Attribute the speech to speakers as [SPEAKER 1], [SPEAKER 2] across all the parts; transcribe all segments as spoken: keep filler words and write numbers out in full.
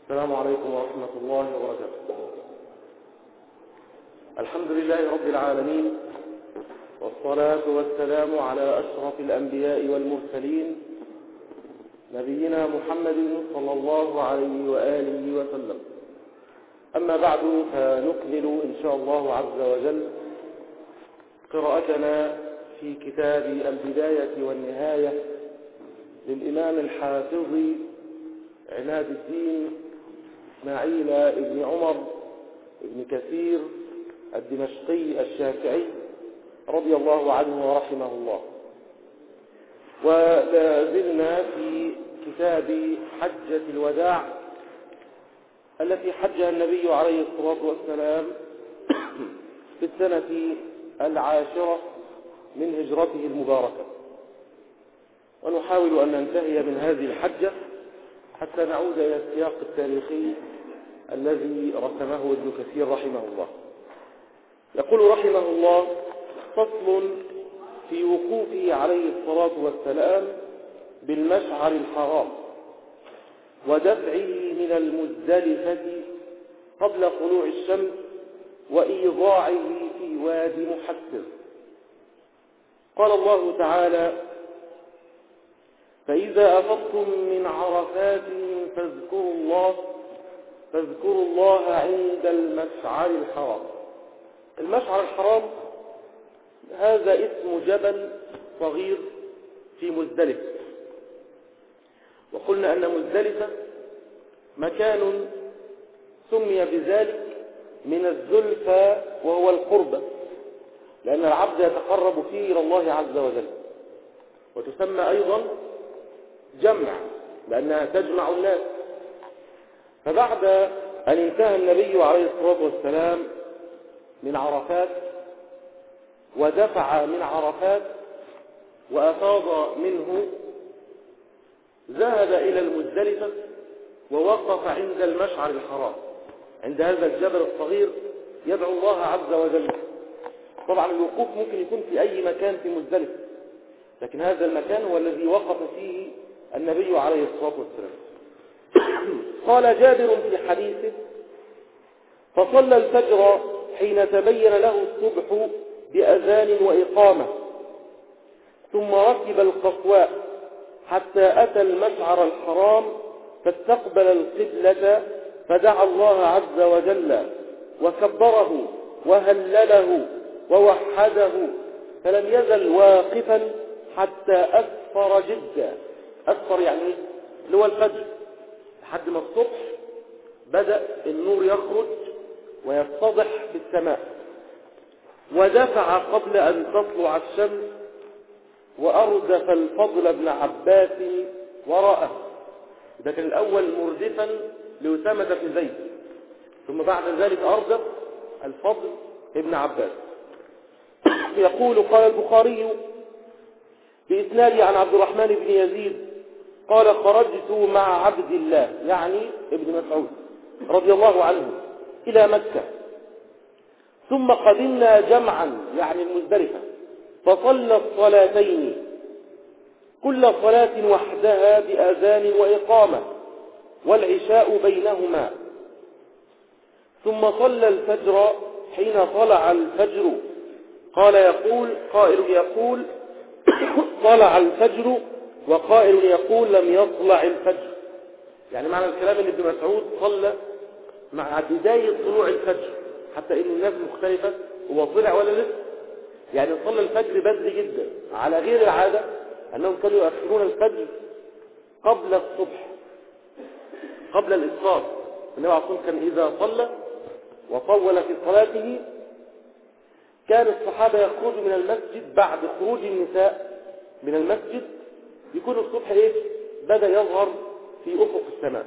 [SPEAKER 1] السلام عليكم ورحمة الله وبركاته. الحمد لله رب العالمين، والصلاة والسلام على أشرف الأنبياء والمرسلين، نبينا محمد صلى الله عليه وآله وسلم. أما بعد، فنكمل إن شاء الله عز وجل قراءتنا في كتاب البداية والنهاية للإمام الحافظ عماد الدين إسماعيل ابن عمر ابن كثير الدمشقي الشافعي رضي الله عنه ورحمه الله. ولازلنا في كتاب حجة الوداع التي حجها النبي عليه الصلاة والسلام في السنة العاشرة من هجرته المباركة، ونحاول أن ننتهي من هذه الحجة حتى نعود إلى السياق التاريخي الذي رسمه ابن كثير رحمه الله. يقول رحمه الله: فصل في وقوفه عليه الصلاة والسلام بالمشعر الحرام ودفعه من المزدلفة قبل طلوع الشمس وإيضاعه في وادي محسر. قال الله تعالى: فإذا أفضتم من عرفات فاذكروا الله فاذكروا الله عند المشعر الحرام. المشعر الحرام هذا اسم جبل صغير في مزدلفة، وقلنا أن مزدلفة مكان سمي بذلك من الزلفى وهو القربة، لأن العبد يتقرب فيه إلى الله عز وجل، وتسمى أيضا جمع لأنها تجمع الناس. فبعد أن انتهى النبي عليه الصلاة والسلام من عرفات ودفع من عرفات وأفاض منه، ذهب إلى المزدلفة ووقف عند المشعر الحرام، عند هذا الجبل الصغير، يدعو الله عز وجل. طبعا الوقوف ممكن يكون في أي مكان في مزدلفة، لكن هذا المكان هو الذي وقف فيه النبي عليه الصلاة والسلام. قال جابر في حديثه: فصلى الفجر حين تبين له الصبح بأذان وإقامة، ثم ركب القصواء حتى أتى المشعر الحرام فاستقبل القبلة فدعا الله عز وجل وكبره وهلله ووحده، فلم يزل واقفا حتى أسفر جدا. أسفر يعني ايه؟ اللي هو الفجر، لحد ما الصبح بدأ النور يخرج ويتضح في السماء، ودفع قبل أن تطلع الشمس وأردف الفضل بن عباس وراءه. ده كان الأول مردفا لأسامة بن زيد، ثم بعد ذلك أردف الفضل ابن عباس. يقول: قال البخاري بإسناد عن عبد الرحمن بن يزيد قال: خرجت مع عبد الله يعني ابن مسعود رضي الله عنه إلى مكة، ثم قدمنا جمعا يعني المزدلفة، فصلى الصلاتين كل صلاة وحدها بأذان وإقامة، والعشاء بينهما، ثم صلى الفجر حين طلع الفجر. قال يقول قائل يقول طلع الفجر، وقائل يقول لم يطلع الفجر. يعني معنى الكلام ان ابن مسعود صلى مع بداية طلوع الفجر، حتى ان الناس مختلفة هو طلع ولا لسه. يعني صلى الفجر بدري جدا، على غير العادة انهم كانوا يؤخرون الفجر قبل الصبح، قبل الإسفار. النبي عليه الصلاة والسلام كان إذا صلى وطول في صلاته كان الصحابة يخرجوا من المسجد بعد خروج النساء من المسجد، يكون الصبح إيه؟ بدأ يظهر في أفق السماء.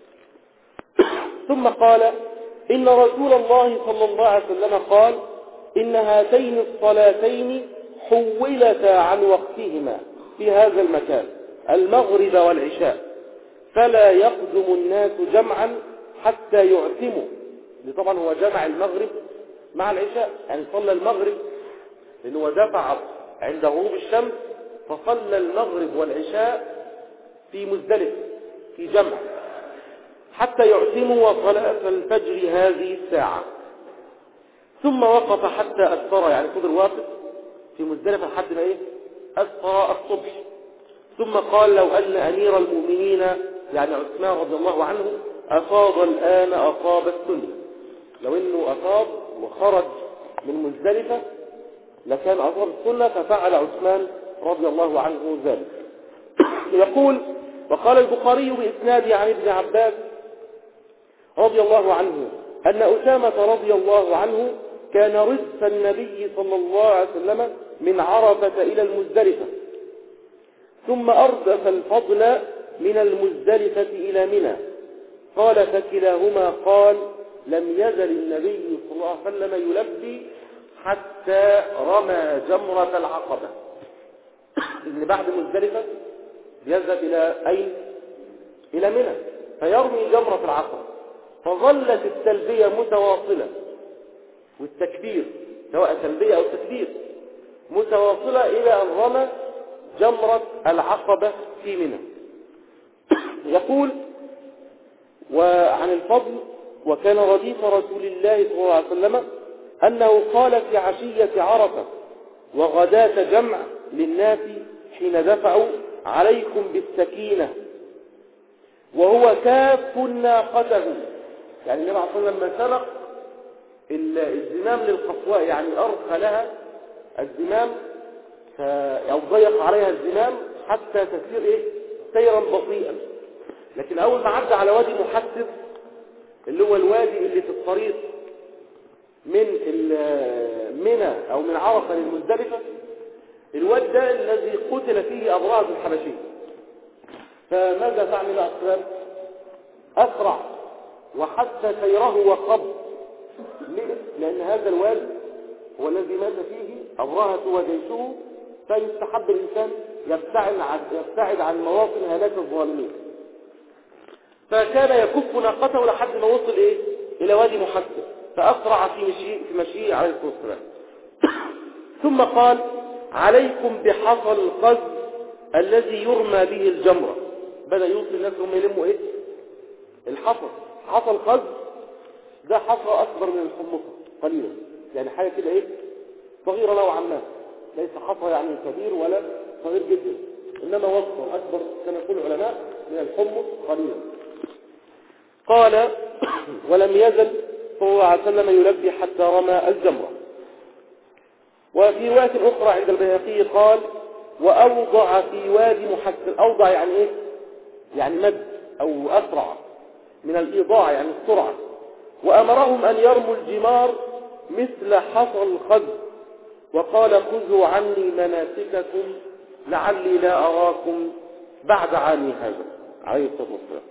[SPEAKER 1] ثم قال: إن رسول الله صلى الله عليه وسلم قال: إن هاتين الصلاتين حولتا عن وقتهما في هذا المكان، المغرب والعشاء، فلا يقدم الناس جمعا حتى يعتموا. طبعا هو جمع المغرب مع العشاء، يعني صلى المغرب لأنه دفع عند غروب الشمس، فصلى المغرب والعشاء في مزدلفة في جمع، حتى يعتموا صلاة الفجر هذه الساعة. ثم وقف حتى أسفر، يعني فضل واقف في مزدلفة لحد ما إيه أسفر الصبح. ثم قال لو أن أمير المؤمنين يعني عثمان رضي الله عنه أفاض الآن أصاب السنة، لو أنه أفاض وخرج من مزدلفة لكان أصاب السنة، ففعل عثمان رضي الله عنه ذلك. يقول وقال البخاري بإسناده عن ابن عباس رضي الله عنه أن أسامة رضي الله عنه كان ردف النبي صلى الله عليه وسلم من عرفة إلى المزدلفة، ثم أردف الفضل من المزدلفة إلى منى. قال فكلاهما قال لم يزل النبي صلى الله عليه وسلم يلبي حتى رمى جمرة العقبة. إن بعد مزدلفة يذهب إلى أين؟ إلى منى فيرمي جمرة العقبة. فظلت التلبية متواصلة والتكبير سواء تلبية أو تكبير متواصلة إلى أن رمى جمرة العقبة في منى. يقول وعن الفضل وكان رديف رسول الله صلى الله عليه وسلم أنه قال في عشية عرفة وغداة جمع للناس حين دفعوا عليكم بالسكينة وهو كاف ناقته، يعني النبي عليه الصلاة والسلام لما سبق الزمام للقصواء يعني أرخى لها الزمام أو ضيق عليها الزمام حتى تسير إيه؟ سيرا بطيئا. لكن أول ما عدى على وادي محسب اللي هو الوادي اللي في الطريق من منى أو من عرفة للمزدلفة، الوادي ده الذي قتل فيه أبراز الحبشي. فماذا فعل الأسلام؟ أسرع وحتى سيره وقبض، لأن هذا الوادي هو الذي مات فيه أبرهة وجيشه، فيستحب الإنسان يبتعد عن, يبتعد عن مواطن هلاك الظالمين. فكان يكف ناقته لحد ما وصل إيه؟ إلى وادي محسب، فأسرع في مشيه, في مشيه عليه الصلاة والسلام. ثم قال عليكم بحصى القز الذي يرمى به الجمرة. بدأ يوصل الناس هم يلموا إيه؟ الحصى. حصى القز ده حصى أكبر من الحمصة قليلا، يعني حاجة كده إيه؟ صغيرة نوعا ما، ليس حصى يعني كبير ولا صغير جدا، إنما وسط أكبر كما يقول العلماء من الحمص قليلا. قال ولم يزل صلى الله عليه وسلم يلبي حتى رمى الجمرة. وفي رواية أخرى عند البيهقي قال وأوضع في وادي محسن. أوضع يعني إيه؟ يعني مد أو أسرع من الإيضاع يعني السرعة. وأمرهم أن يرموا الجمار مثل حصى الخز، وقال خذوا عني مناسككم لعلي لا أراكم بعد عامي هذا عليه الصلاة والسلام.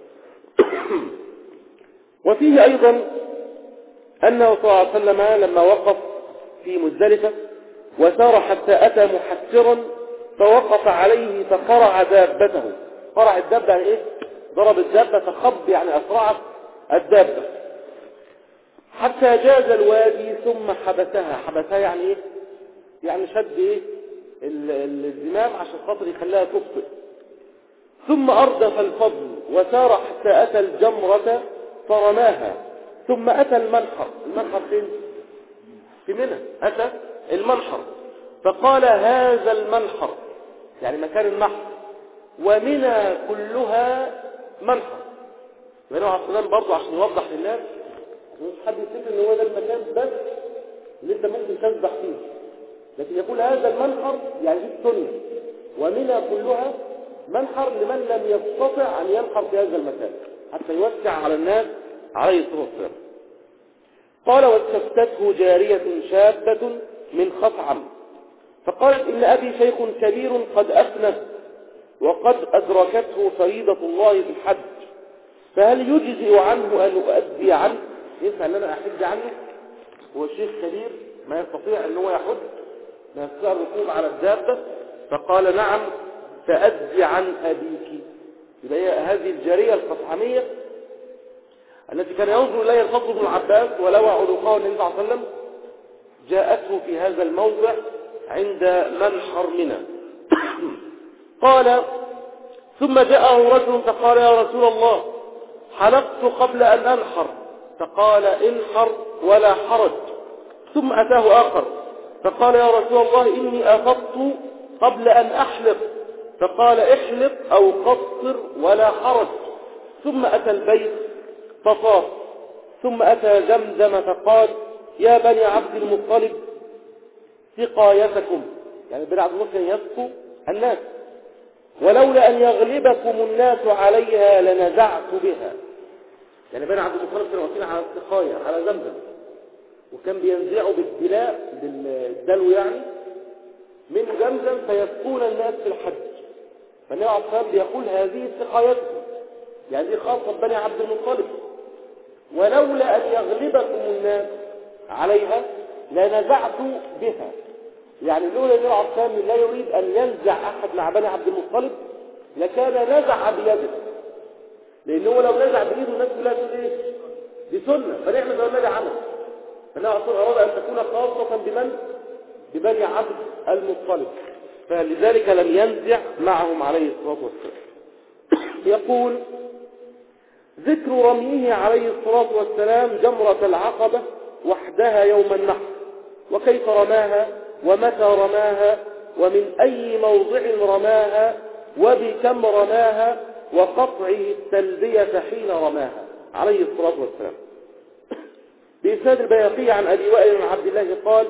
[SPEAKER 1] وفيه أيضا أنه صلى الله عليه وسلم لما وقف في مزدلفة وسار حتى أتى محسرا فوقف عليه فقرع دابته. قرع الدابة يعني إيه؟ ضرب الدابة فخب يعني أسرعت الدابة حتى جاز الوادي ثم حبسها. حبسها يعني إيه؟ يعني شد إيه؟ الزمام عشان خاطر يخليها تبطئ. ثم أردف الفضل وسار حتى أتى الجمرة فرماها، ثم أتى المنحر. المنحر فين؟ في منى. أتى المنحر فقال هذا المنحر يعني مكان النحر، ومنى كلها منحر. النبي عليه الصلاة والسلام برضه عشان يوضح للناس مش حد يفتكر ان هو ده المكان بس اللي انت ممكن تسبح فيه، لكن يقول هذا المنحر يعني دي السنة، ومنى كلها منحر لمن لم يستطع ان ينحر في هذا المكان حتى يوسع على الناس عليه الصلاة والسلام. قال واستفتته جارية شابة من خطعم فقالت إن أبي شيخ كبير قد أفنى وقد أدركته فريضة الله في الحج، فهل يجزئ عنه أن أؤدي عنه؟ ينفع أن أنا أحج عنه؟ هو الشيخ كبير ما يستطيع أن هو يحج، ما يستطيع الركوب على الدابة. فقال نعم فأدي عن أبيك. يبقى هذه الجارية الخطعمية التي كان ينظر إليها الفضل بن عباس ولوى عنقه النبي صلى الله عليه وسلم جاءته في هذا الموضع عند منحر منى. قال ثم جاءه رجل فقال يا رسول الله حلقت قبل أن أنحر، فقال انحر ولا حرج. ثم أتاه آخر فقال يا رسول الله إني أفضت قبل أن أحلق، فقال احلق أو قصر ولا حرج. ثم أتى البيت فطاف، ثم أتى زمزم فقال يا بني عبد المطلب سقايتكم، يعني بني عبد المطلب يسقوا الناس، ولولا أن يغلبكم الناس عليها لنزعت بها. يعني بني عبد المطلب كانوا واقفين على السقاية على زمزم، وكان بينزعوا بالدلاء بالدلو يعني من زمزم فيسقون الناس في الحج. فالنبي عليه الصلاة والسلام بيقول هذه سقايتكم، يعني دي خاصة بني عبد المطلب، ولولا أن يغلبكم الناس عليها لنزعت بها. يعني لولا النبي عليه الصلاة والسلام لا يريد أن ينزع أحد مع بني عبد المطلب لكان نزع بيده، لأنه لو نزع بيده الناس كلها تقول إيه؟ دي سنة، فنعمل لو النبي عمل. فالنبي عليه الصلاة والسلام أراد أن تكون خاصة بمن؟ ببني عبد المطلب، فلذلك لم ينزع معهم عليه الصلاة والسلام. يقول ذكر رميه عليه الصلاة والسلام جمرة العقبة وحدها يوم النحر، وكيف رماها ومتى رماها ومن أي موضع رماها وبكم رماها وقطعه التلبية حين رماها عليه الصلاة والسلام. بإسناد البيهقي عن أبي وائل بن عبد الله قال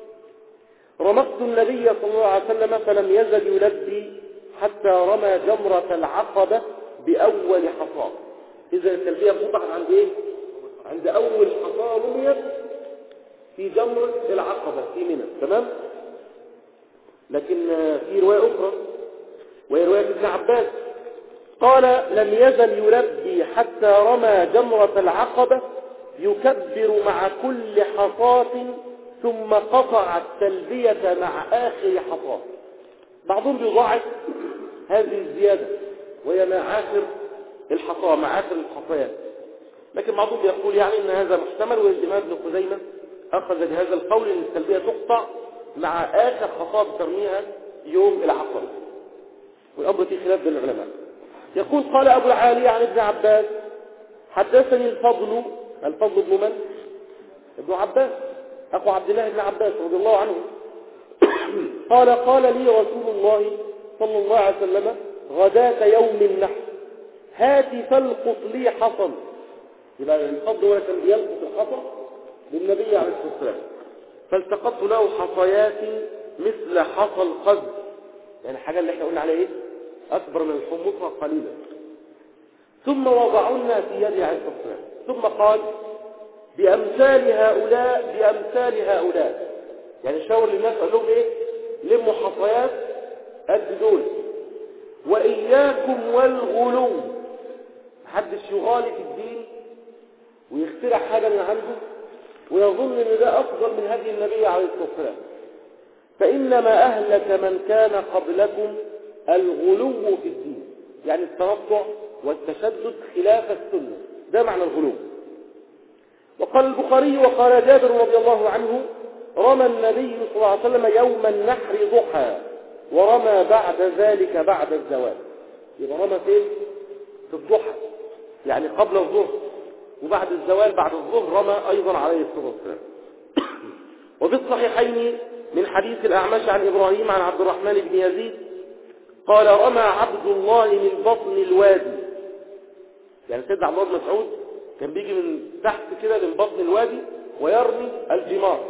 [SPEAKER 1] رمقت النبي صلى الله عليه وسلم فلم يزل يلبي حتى رمى جمرة العقبة بأول حصى. إذا التلبية قطعت عند إيه؟ عند أول حصى رميت في جمرة العقبة في منى، تمام؟ لكن في رواية أخرى وهي رواية ابن عباس قال لم يزل يلبي حتى رمى جمرة العقبة يكبر مع كل حصاة ثم قطع التلبية مع آخر حصاة. بعضهم بيضاعف هذه الزيادة وهي مع آخر الحصاة مع آخر الحصيات، لكن بعضهم يقول يعني ان هذا محتمل، والإمام ابن خزيمة أخذ بهذا القول ان التلبية تقطع مع آخر حصاة ترميها يوم العقبة، والأمر في خلاف بين العلماء. يقول قال أبو العالي عن ابن عباس حدثني الفضل الفضل بن من؟ ابن عباس أخو عبد الله بن عباس رضي الله عنه قال قال لي رسول الله صلى الله عليه وسلم غداة يوم النحر هات فالقط لي حصى. يبقى الفضل هو كان بيلقط الحصى للنبي عليه الصلاة والسلام، فالتقطت له حصيات مثل حصى القذ، يعني حاجة اللي احنا قلنا عليها ايه؟ أكبر من الحمصة قليلا. ثم وضعنا في يدي عليه الصلاة والسلام، ثم قال بأمثال هؤلاء بأمثال هؤلاء، يعني شاور للناس قال لهم ايه؟ لموا حصيات قد دول، وإياكم والغلو، محدش يغالي في الدين ويخترع حاجة من عنده ويظن ان ده أفضل من هدي النبي عليه الصلاة والسلام، فإنما أهلك من كان قبلكم الغلو في الدين، يعني التنطع والتشدد خلاف السنة، ده معنى الغلو. وقال البخاري وقال جابر رضي الله عنه رمى النبي صلى الله عليه وسلم يوم النحر ضحى ورمى بعد ذلك بعد الزوال. يبقى رمى فين؟ في الضحى، يعني قبل الظهر، وبعد الزوال بعد الظهر رمى أيضا عليه الصلاة والسلام. وفي الصحيحين من حديث الأعمش عن إبراهيم عن عبد الرحمن بن يزيد قال رمى عبد الله من بطن الوادي، يعني سيدنا عبد الله بن مسعود كان بيجي من تحت كده من بطن الوادي ويرمي الجمار.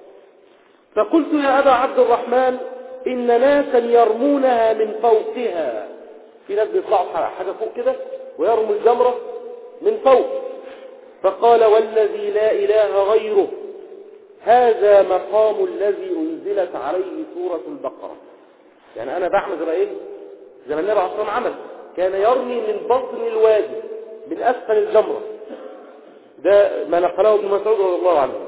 [SPEAKER 1] فقلت يا أبا عبد الرحمن إن ناسا يرمونها من فوقها، في ناس بيطلعوا حاجة فوق كده ويرموا الجمرة من فوق. فقال والذي لا إله غيره هذا مقام الذي أنزلت عليه سورة البقرة. يعني أنا بعمل زي إيه؟ زي ما النبي عليه الصلاة والسلام عمل، كان يرمي من بطن الوادي من أسفل الجمرة، ده ما نقله ابن مسعود رضي الله عنه.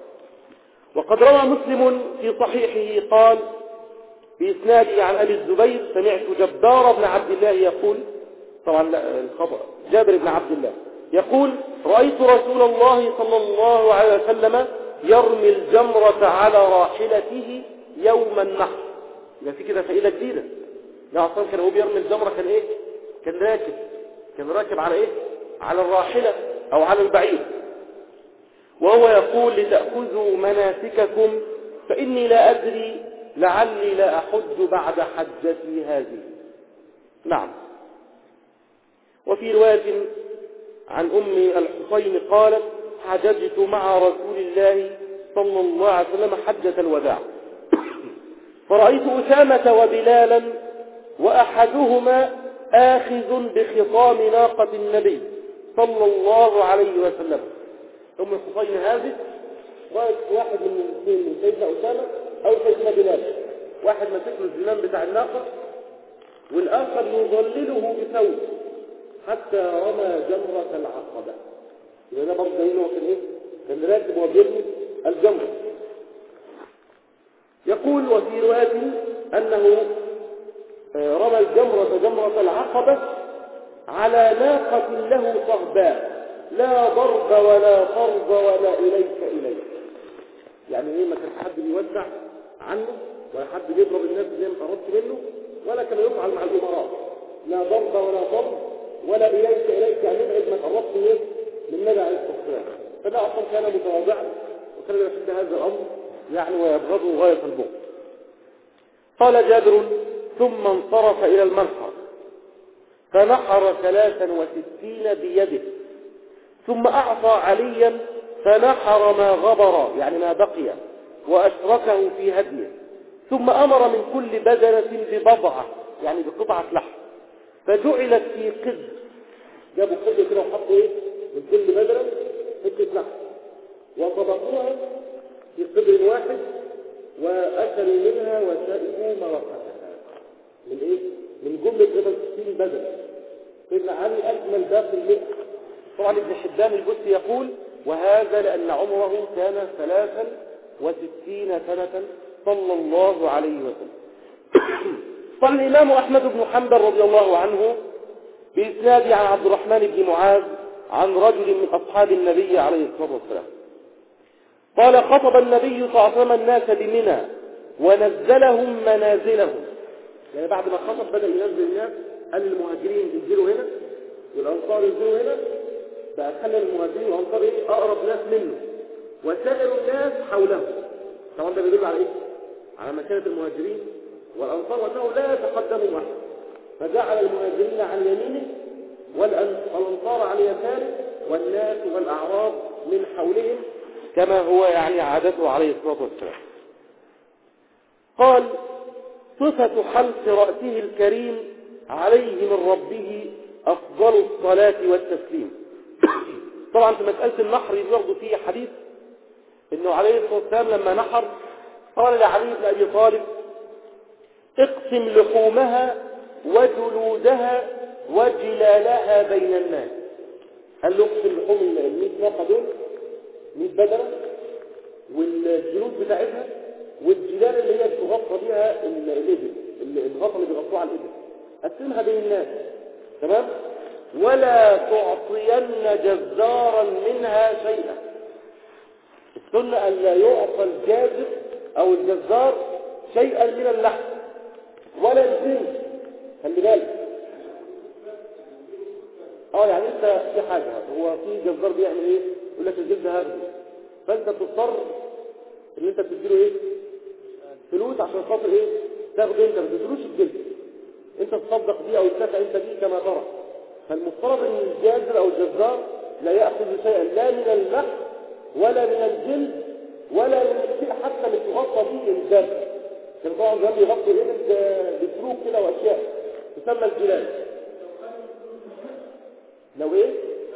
[SPEAKER 1] وقد روى مسلم في صحيحه قال بإسناده عن أبي الزبير سمعت جبار بن عبد الله يقول، طبعا الخبر جابر بن عبد الله يقول رأيت رسول الله صلى الله عليه وسلم يرمي الجمرة على راحلته يوم النحر. يبقى في كده فائدة جديدة، لا أصلا كان هو بيرمي الجمرة كان إيه؟ كان راكب كان راكب على إيه؟ على الراحلة أو على البعير، وهو يقول لتأخذوا مناسككم فإني لا أدري لعلي لا أحج بعد حجتي هذه. نعم. وفي رواية عن أم الحسين قالت حججت مع رسول الله صلى الله عليه وسلم حجة الوداع فرأيت أسامة وبلالا وأحدهما آخذ بخطام ناقة النبي صلى الله عليه وسلم. أم الحسين هذه رأيت واحد من الاثنين، من سيدنا أسامة أو سيدنا بلال، واحد مسك له الزمام بتاع الناقة والآخر يظلله بثوب حتى رمى جمرة العقبة. يبقى ده برضه دليل هو كان ايه؟ كان راكب وبيرمي الجمرة. يقول وفي رواية أنه رمى الجمرة جمرة العقبة على ناقة له صهباء لا ضرب ولا فرض ولا إليك إليك. يعني ايه؟ ما كان حد بيودع عنه ولا حد بيضرب الناس زي ما قربت منه، ولا كان يفعل مع الأمراء لا ضرب ولا ضرب ولا إليك إليك، يعني ابعد ما قربت منه من النبي عليه الصلاة والسلام. فده أصلا كان متواضعا وكان يشد هذا الأمر يعني ويبغضه غاية البغض. قال جابر ثم انصرف إلى المنحر فنحر ثلاثا وستين بيده، ثم أعطى عليا فنحر ما غبر يعني ما بقي وأشركه في هديه، ثم أمر من كل بدنة ببضعة يعني بقطعة لحم فجعلت في قدر، جابوا قدر كده وحطوا ايه من كل بدنة حتة لحم وطبقوها في قدر واحد وأكلوا منها وشربوا مرقتها من ايه؟ من جملة ستين بدنة. سيدنا علي أجمل باقي المئة. طبعا ابن حبان البستي يقول وهذا لأن عمره كان ثلاثا وستين سنة صلى الله عليه وسلم. قال الإمام أحمد بن حنبل رضي الله عنه بإسناد عن عبد الرحمن بن معاذ عن رجل من أصحاب النبي عليه الصلاة والسلام قال خطب النبي صلى الله عليه وسلم الناس بمنى ونزلهم منازلهم. يعني بعد ما خطب بدأ ينزل الناس، قال للمهاجرين انزلوا هنا والأنصار انزلوا هنا، بقى خلى المهاجرين والأنصار ايه أقرب ناس منه وسائر الناس حوله. طبعا ده بيدل على ايه؟ على مكانة المهاجرين والأنصار وأنه لا يتقدموا معه، فجعل المهاجرين عن يمينه والأنصار عن يساره والناس والأعراب من حولهم كما هو يعني عادته عليه الصلاة والسلام. قال صفة حلق رأسه الكريم عليه من ربه أفضل الصلاة والتسليم. طبعا في مسألة النحر برضه فيه حديث إنه عليه الصلاة والسلام لما نحر قال لعلي بن أبي طالب اقسم لحومها وجلودها وجلالها بين الناس. قال له اقسم لحوم المئة ناقة دول مئة بدنة والجلود بتاعتها والجلال اللي هي بتغطى بها الإبل، الغطاء اللي بيغطوها على الإبل، قسمها بين الناس تمام، ولا تعطين جزارا منها شيئا. السنة أن لا يعطى الجازر أو الجزار شيئا من اللحم ولا الجلد. خلي بالك اه يعني انت في حاجة هو في جزار بيعمل ايه؟ يقول لك الجلد هاخده، فانت بتضطر ان انت بتديله ايه؟ فلوس عشان خاطر ايه؟ تاخده انت، ما تديلوش الجلد، انت تصدق بيه او تدفع انت بيه كما ترى. فالمفترض ان الجازر او الجزار لا ياخذ شيئا لا من اللحم ولا من الجلد ولا من الشيء حتى اللي تغطى به الجلد. كان طبعا زمان يغطوا الابل بسلوك كده واشياء تسمى الجلال. لو ايه؟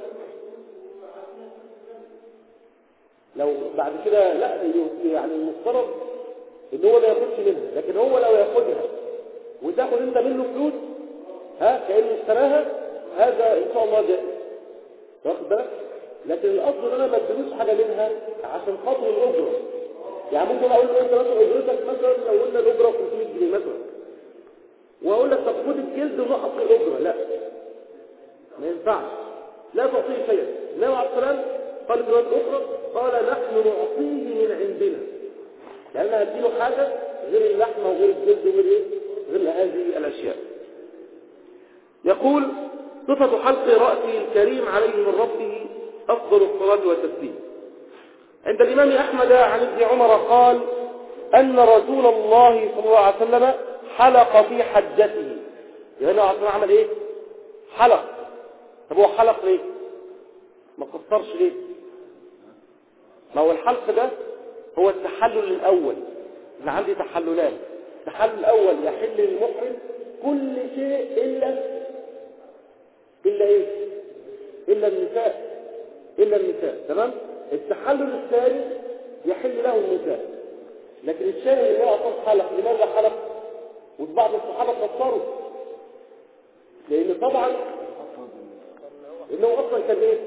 [SPEAKER 1] لو بعد كده لا يعني المفترض ان هو ما ياخدش منها، لكن هو لو ياخدها وتاخد انت منه فلوس ها كأنه اشتراها، هذا ان شاء الله جائز، واخد بالك؟ لكن الاصل ان انا ما اديلوش حاجه منها عشان خاطر الاجره. يعني ممكن اقول له انت مثلا اجرتك مثلا لو قلنا الاجره خمسمية جنيه مثلا، واقول لك طب خد الجلد ونقص الاجره، لا ما ينفعش، لا تعطيه شيئا. النبي عليه السلام قال في روايه اخرى قال نحن نعطيه من عندنا، لان هديله حاجه غير اللحمه وغير الجلد وغير ايه؟ غير هذه الاشياء. يقول صفة حلق رأسه الكريم عليه من ربه أفضل الصلاة والتسليم. عند الإمام أحمد عن ابن عمر قال أن رسول الله صلى الله عليه وسلم حلق في حجته. يعني هنا عمل إيه؟ حلق. طب هو حلق ليه؟ ما قصرش ليه؟ ما هو الحلق ده هو التحلل الأول. أنا عندي تحللان. التحلل الأول يحل للمحرم كل شيء إلا إلا إيه؟ إلا النساء. إلا النساء. تمام؟ التحلل الثاني يحل له النساء. لكن الشاهد اللي هو أصلا حلق. لماذا حلق؟ وبعض الصحابة قصروا. لأن طبعا إنه أصلا كان إيه؟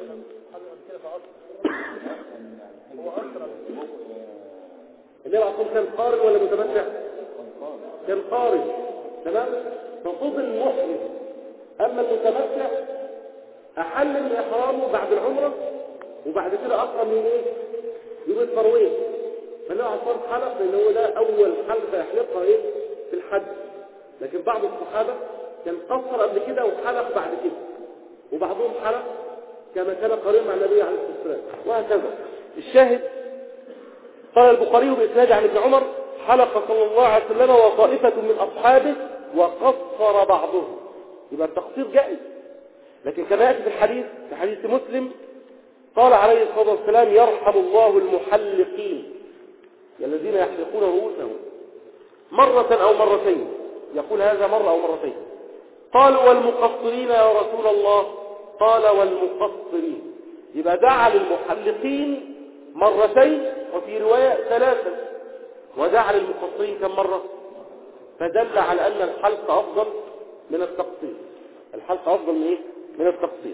[SPEAKER 1] النبي عليه الصلاة كان قارن ولا متمتع؟ كان قارن. تمام؟ ففضل محرم. أما المتمتع أحل من إحرامه بعد العمرة وبعد كده أقرأ من إيه؟ يوم الترويح. فالنبي عليه الصلاة حلق لأنه هو ده أول حلقة يحلقها إيه؟ في الحج. لكن بعض الصحابة كان قصر قبل كده وحلق بعد كده، وبعضهم حلق كما كان قريب مع النبي عليه الصلاة والسلام، وهكذا. الشاهد قال البخاري بإسناد عن ابن عمر حلق صلى الله عليه وسلم وطائفة من أصحابه وقصر بعضهم. يبقى التقصير جائز. لكن كما يأتي في الحديث في حديث مسلم قال عليه الصلاة والسلام يرحم الله المحلقين الذين يحلقون رؤوسهم مرة أو مرتين. يقول هذا مرة أو مرتين. قالوا والمقصرين يا رسول الله؟ قال والمقصرين. يبقى دعا للمحلقين مرتين وفي رواية ثلاثة، ودعا للمقصرين كم مرة؟ فدل على أن الحلق أفضل من التقصير. الحلق أفضل من إيه؟ من التقصير.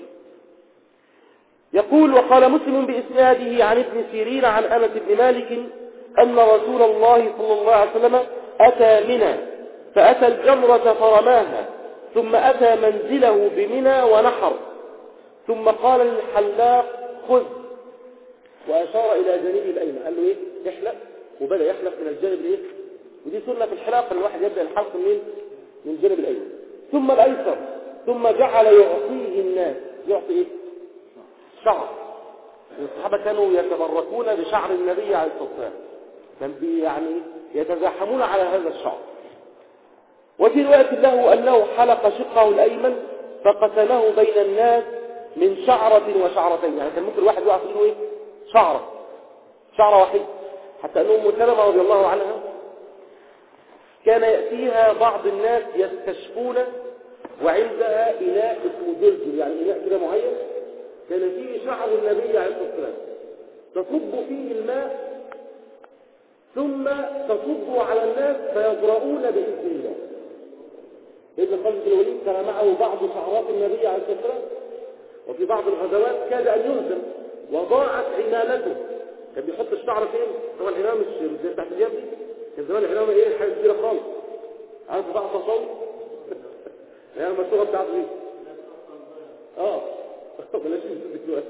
[SPEAKER 1] يقول وقال مسلم بإسناده عن ابن سيرين عن أنس بن مالك أن رسول الله صلى الله عليه وسلم أتى منى فأتى الجمرة فرماها ثم أتى منزله بمنى ونحر ثم قال للحلاق خذ، وأشار إلى جانبه الأيمن. قال له إيه؟ احلق، وبدأ يحلق من الجانب الإيه؟ ودي سنة في الحلاق أن الواحد يبدأ الحلق من من الجانب الأيمن ثم الأيسر، ثم جعل يعطيه الناس. يعطي إيه؟ شعر. الصحابة كانوا يتبركون بشعر النبي عليه الصلاة والسلام، كان يعني يتزاحمون على هذا الشعر. وفي رواية له أنه حلق شقه الأيمن فقسمه بين الناس من شعرة وشعرتين. يعني كان ممكن الواحد يقع في إيه؟ شعرة شعرة واحدة. حتى أن أم سلمة رضي الله عنها كان يأتيها بعض الناس يستشفون وعندها إناء اسمه جلجل، يعني إناء كده معين كان فيه شعر النبي عليه الصلاة والسلام، تصب فيه الماء ثم تصب على الناس فيزرعون بإذن الله. ابن خالد بن الوليد كان معه بعض شعرات النبي عليه الصلاة والسلام، وفي بعض الغزوات كاد أن يهزم وضاعت عمامته. كان بيحط الشعر فين؟ طبعا العمامة مش زي بتاعت اليد دي، كان زمان العمامة ايه؟ حاجة كبيرة خالص. عارف بعض تصور؟ يعني المسوغة بتاعته ايه؟ اه بلاش نسيب دلوقتي.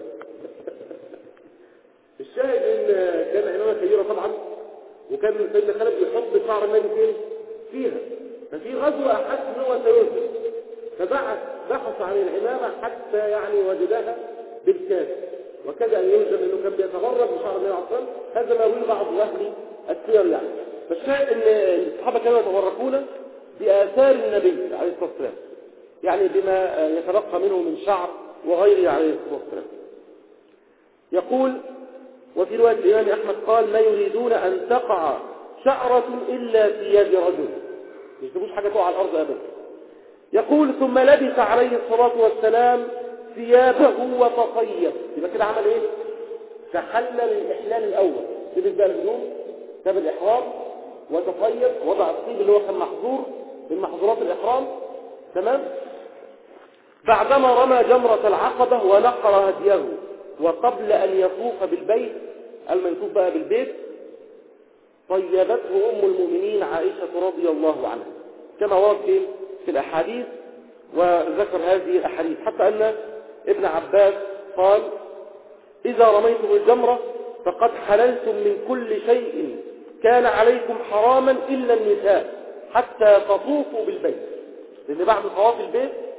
[SPEAKER 1] الشاهد ان كان عمامة كبيرة طبعا، وكان سيدنا خالد بيحط شعر النبي فين؟ فيها. ففي غزوة أحس ان هو سيهزم، فبعث بحث عن العمامة حتى يعني وجدها بالكاد، وكاد أن يهزم أنه كان بيتغرب بشعر النبي عليه الصلاة والسلام. هذا ما يقول بعض أهل السير يعني. فالشاهد أن الصحابة كانوا يتغرقون بآثار النبي عليه الصلاة والسلام، يعني بما يتبقى منه من شعر وغيره عليه الصلاة والسلام. يقول وفي رواية الإمام أحمد قال ما يريدون أن تقع شعرة إلا في يد رجل، مش تبوش حاجة تقع على الأرض أبدا. يقول ثم لبس عليه الصلاة والسلام ثيابه وتطيب. يبقى كده عمل ايه؟ تحلل الإحلال الأول، لبس بقى الهدوم ساب الإحرام وتطيب، وضع الطيب اللي هو كان محظور من محظورات الإحرام. تمام. بعدما رمى جمرة العقبة ونحر هديه، وقبل أن يطوف بالبيت قبل يطوف بقى بالبيت طيبته أم المؤمنين عائشة رضي الله عنها كما ورد في الأحاديث، وذكر هذه الأحاديث حتى أن ابن عباس قال إذا رميتم الجمرة فقد حللتم من كل شيء كان عليكم حراما إلا النساء حتى تطوفوا بالبيت. لأن بعد طواف البيت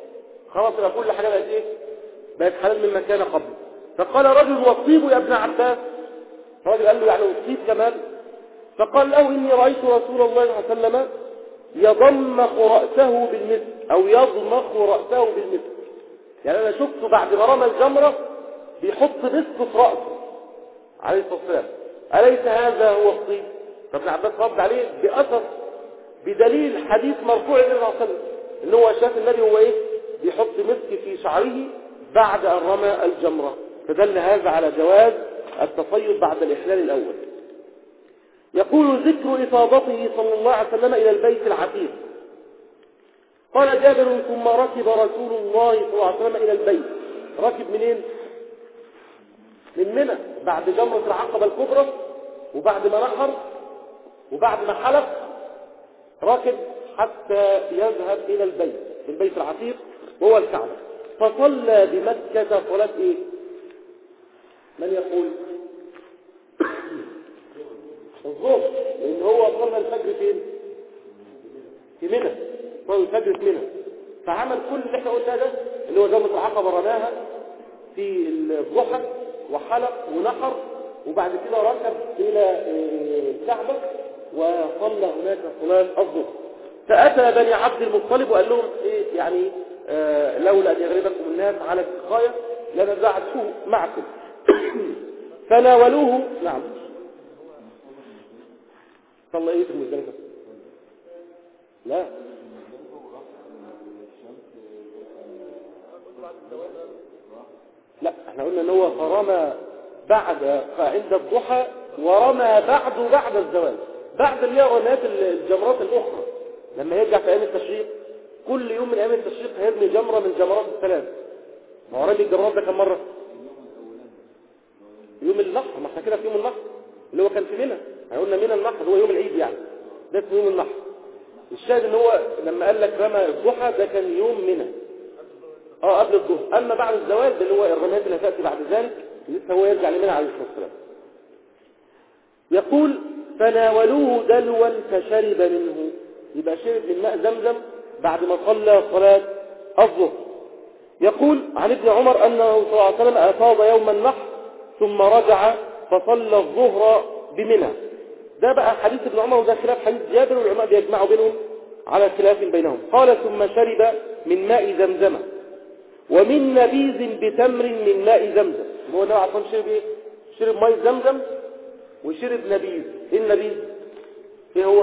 [SPEAKER 1] خلاص يبقى كل حاجة بقت إيه؟ بقت حلال مما كان قبل. فقال رجل والطيب يا ابن عباس، الراجل قال له يعني والطيب كمان؟ فقال له إني رأيت رسول الله صلى الله عليه وسلم يضمخ رأسه بالمسك أو يضمخ رأسه بالمسك، يعني أنا شفته بعد ما رمى الجمرة بيحط مسك في رأسه عليه الصلاة والسلام. أليس هذا هو الطيب؟ فابن عباس رد عليه بأثر بدليل حديث مرفوع إلى النبي صلى الله عليه وسلم إن هو شاف النبي هو إيه؟ بيحط مسك في شعره بعد أن رمى الجمرة، فدل هذا على جواز التصيد بعد الإحلال الأول. يقول ذكر إفاضته صلى الله عليه وسلم إلى البيت العتيق. قال جابر ثم ركب رسول الله صلى الله عليه وسلم إلى البيت. ركب منين؟ من منى بعد جمرة العقبة الكبرى وبعد ما نحر وبعد ما حلق راكب حتى يذهب إلى البيت، البيت العتيق وهو الكعبة. فصلى بمكة صلاة إيه؟ من يقول؟ الظهر، لأن هو صلى الفجر فين؟ في منى، صلى الفجر في منى. فعمل كل اللي احنا قلنا ده اللي هو جمرة العقبة رماها في الضحى وحلق ونحر، وبعد كده ركب إلى الكعبة وصلى هناك صلاة الظهر. فأتى بني عبد المطلب وقال لهم إيه يعني آه لولا أن يغلبكم الناس على السقاية لنزعته معكم. فناولوه. نعم. صلى إيه في المزدلفة؟ لا لا احنا قلنا ان هو فرمى بعد عند الضحى ورمى بعده بعد الزوال، بعد اللي هي رميات الجمرات الاخرى. لما يرجع في ايام التشريق كل يوم من ايام التشريق هيرمي جمره من جمرات الثلاث. ما هو رمي الجمرات ده كم مره؟ يوم النحر، ما احنا كده في يوم النحر اللي هو كان في منى، احنا قلنا منى النحر هو يوم العيد، يعني ده اسمه يوم النحر. الشاهد ان هو لما قال لك رمى الضحى ده كان يوم منى اه قبل الظهر. اما بعد الزوال ده اللي هو الرميات اللي هتاتي بعد ذلك لسه هو يرجع لمنى عليه الصلاه والسلام. يقول فناولوه دلوا فشرب منه، يبقى شرب من ماء زمزم بعد ما صلى صلاه الظهر. يقول عن ابن عمر انه صلى الله عليه وسلم افاض يوم النحر ثم رجع فصلى الظهر بمنى. ده بقى حديث ابن عمر وده خلاف حديث جابر، والعلماء بيجمعوا بينهم على خلاف بينهم. قال ثم شرب من ماء زمزم ومن نبيذ بتمر من ماء زمزم. هو ده عشان شرب ايه؟ شرب ماء زمزم وشرب نبيذ. ايه النبيذ؟ ايه هو؟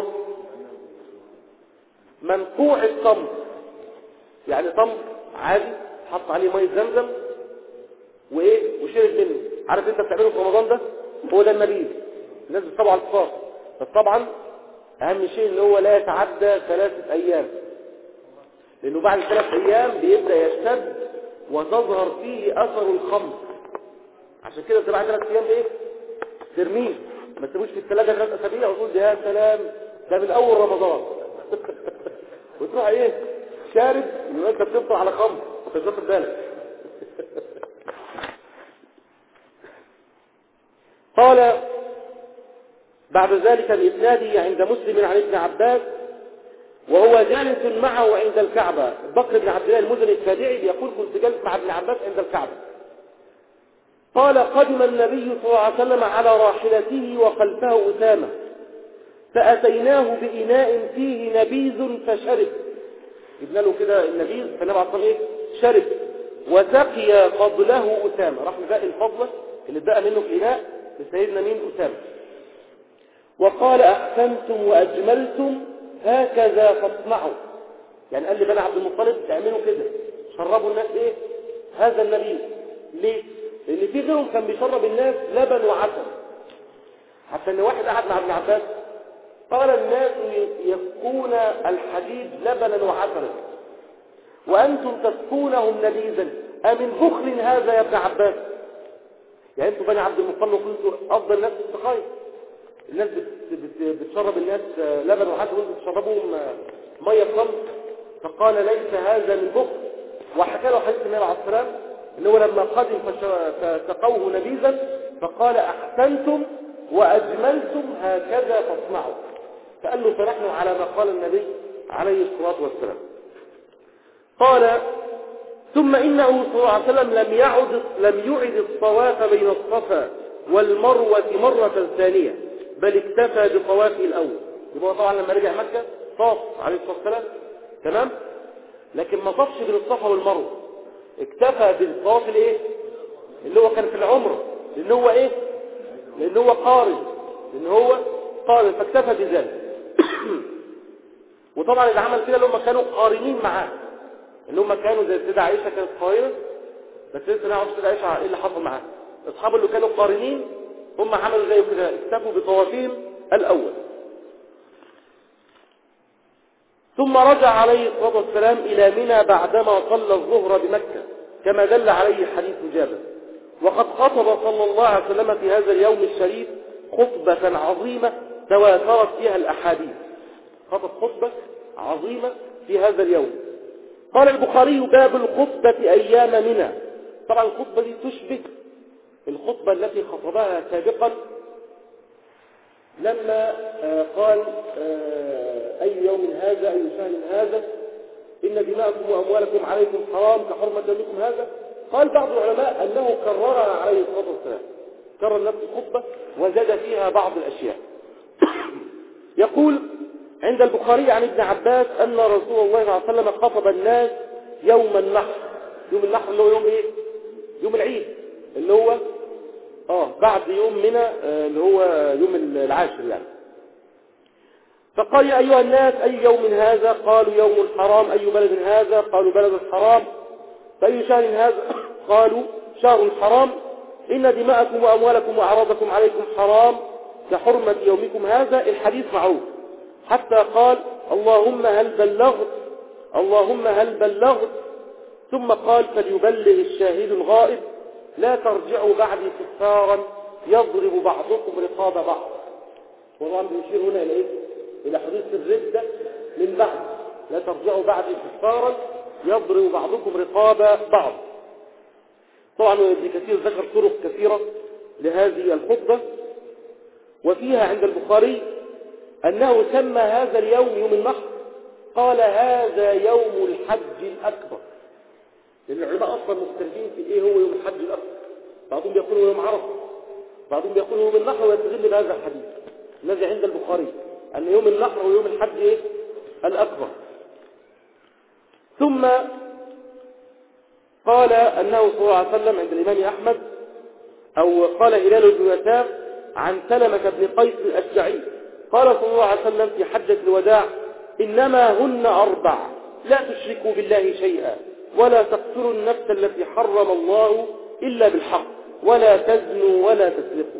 [SPEAKER 1] منقوع التمر، يعني تمر عادي حط عليه ماء زمزم وايه وشرب منه. عارف انت بتعمله في رمضان ده؟ هو ده النبيذ. الناس بتطبع على الفطار، بس طبعا اهم شيء ان هو لا يتعدى ثلاثة ايام، لانه بعد ثلاث ايام بيبدأ يشتد وتظهر فيه اثر الخمر. عشان كده انت بعد ثلاث ايام ايه؟ ترميه، ما تسيبوش في الثلاجه ثلاث اسابيع وتقول يا سلام ده من اول رمضان وتروح ايه؟ شارب، يبقى انت بتفطر على خمر انت مش واخد بالك. قال بعد ذلك بإسناده عند مسلم عن ابن عباس وهو جالس معه عند الكعبة. بكر بن عبد الله المزني التابعي بيقول كنت جالس مع ابن عباس عند الكعبة. قال قدم النبي صلى الله عليه وسلم على راحلته وخلفه أسامة فأتيناه بإناء فيه نبيذ فشرب. جبنا له كده النبيذ فالنبي عليه الصلاة والسلام شرب وسقي فضله أسامة. راح نبقى الفضلة اللي اتبقى منه في إناء لسيدنا مين؟ أسامة. وقال أحسنتم وأجملتم هكذا فاصنعوا، يعني قال لي بني عبد المطلب تعملوا كده، شربوا الناس ايه؟ هذا النبيذ. ليه؟ لأن في غيرهم كان بيشرب الناس لبن وعسل، حتى ان واحد قعد مع ابن عباس قال الناس يسقون الحديد لبنا وعسلا وأنتم تسقونهم نبيذا أمن بخل هذا يا ابن عباس؟ يعني انتم بني عبد المطلب كنتوا أفضل ناس في السقاية، الناس بتشرب الناس لبن وعسل وانتم تشربوهم ميه خمر. فقال ليس هذا من بخل. وحكى له حديث النبي عليه الصلاه والسلام ان هو لما قدم فسقوه نبيذا فقال احسنتم واجملتم هكذا فاصنعوا. فقال له فنحن على ما قال النبي عليه الصلاه والسلام. قال ثم إنه صلى الله عليه وسلم لم يعد لم يعد الطواف بين الصفا والمروة مرة ثانية، بل اكتفى بطوافه الأول. يبقى طبعا لما رجع مكة طاف عليه الصلاة والسلام، تمام، لكن ما طافش بين الصفا والمروة، اكتفى بالطواف الايه اللي هو كان في العمرة، لأن هو ايه لأن هو قارن لأن هو قارن فاكتفى بذلك. وطبعا اللي عمل كده اللي هم كانوا قارنين معاه، اللي هم كانوا زي السيدة عائشة كانت قارنة، بس لسه نعرف السيدة عائشة ايه اللي حصل معاها. اصحابه اللي كانوا قارنين هم عملوا زي كده، اكتفوا بطوافهم الأول. ثم رجع عليه الصلاة والسلام إلى منى بعدما صلى الظهر بمكة، كما دل عليه حديث جابر. وقد خطب صلى الله عليه وسلم في هذا اليوم الشريف خطبة عظيمة تواترت فيها الأحاديث. خطب خطبة عظيمة في هذا اليوم. قال البخاري: باب الخطبة أيام منى. طبعا الخطبة دي تشبه الخطبة التي خطبها سابقا لما قال: أي يوم هذا، أي شهر هذا، إن دماءكم وأموالكم عليكم حرام كحرمة يومكم هذا. قال بعض العلماء أنه كررها عليه الصلاة والسلام، كرر نفس الخطبة وزاد فيها بعض الأشياء. يقول عند البخاري عن ابن عباس أن رسول الله صلى الله عليه وسلم خطب الناس يوم النحر. يوم النحر اللي هو يوم إيه؟ يوم العيد، اللي هو آه بعد يوم منى، آه اللي هو يوم العاشر يعني. فقال: يا أيها الناس، أي يوم هذا؟ قالوا: يوم الحرام. أي بلد هذا؟ قالوا: بلد الحرام. فأي شهر هذا؟ قالوا: شهر الحرام. إن دماءكم وأموالكم وأعراضكم عليكم حرام كحرمة يومكم هذا. الحديث معروف، حتى قال: اللهم هل بلغت اللهم هل بلغت ثم قال: فليبلغ الشاهد الغائب، لا ترجعوا بعدي كفارا يضرب بعضكم رقاب بعض. وطبعا بيشير هنا إلى إيه؟ إلى حدوث الردة من بعد. لا ترجعوا بعدي كفارا يضرب بعضكم رقاب بعض. طبعا ابن كثير ذكر طرق كثيرة لهذه الخطبة، وفيها عند البخاري أنه سمى هذا اليوم يوم النحر، قال: هذا يوم الحج الأكبر. لأن العلماء أصلا مختلفين في إيه هو يوم الحج الأكبر. بعضهم بيقولوا يوم عرفة، بعضهم بيقولوا يوم النحر، ويستدل بهذا الحديث الذي عند البخاري أن يوم النحر ويوم الحج إيه؟ الأكبر. ثم قال أنه صلى الله عليه وسلم عند الإمام أحمد، أو قال هلال بن يسار عن سلمة بن قيس الأشجعي، قال صلى الله عليه وسلم في حجة الوداع: إنما هن أربع، لا تشركوا بالله شيئا، ولا تقتلوا النفس التي حرم الله إلا بالحق، ولا تزنوا، ولا تسرقوا.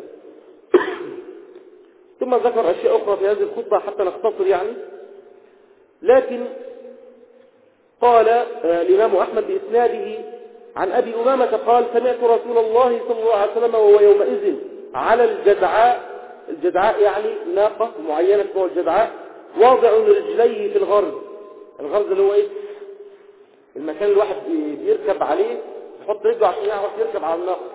[SPEAKER 1] ثم ذكر أشياء أخرى في هذه الخطبة حتى نختصر يعني. لكن قال الإمام أحمد بإسناده عن أبي أمامة قال: سمعت رسول الله صلى الله عليه وسلم وهو يومئذ على الجدعاء. الجدعاء يعني ناقة معينة اسمها الجدعاء، واضع رجليه في الغرز. الغرز اللي هو إيه؟ المكان الواحد بيركب عليه، يحط رجله عشان يعرف يركب على الناقة.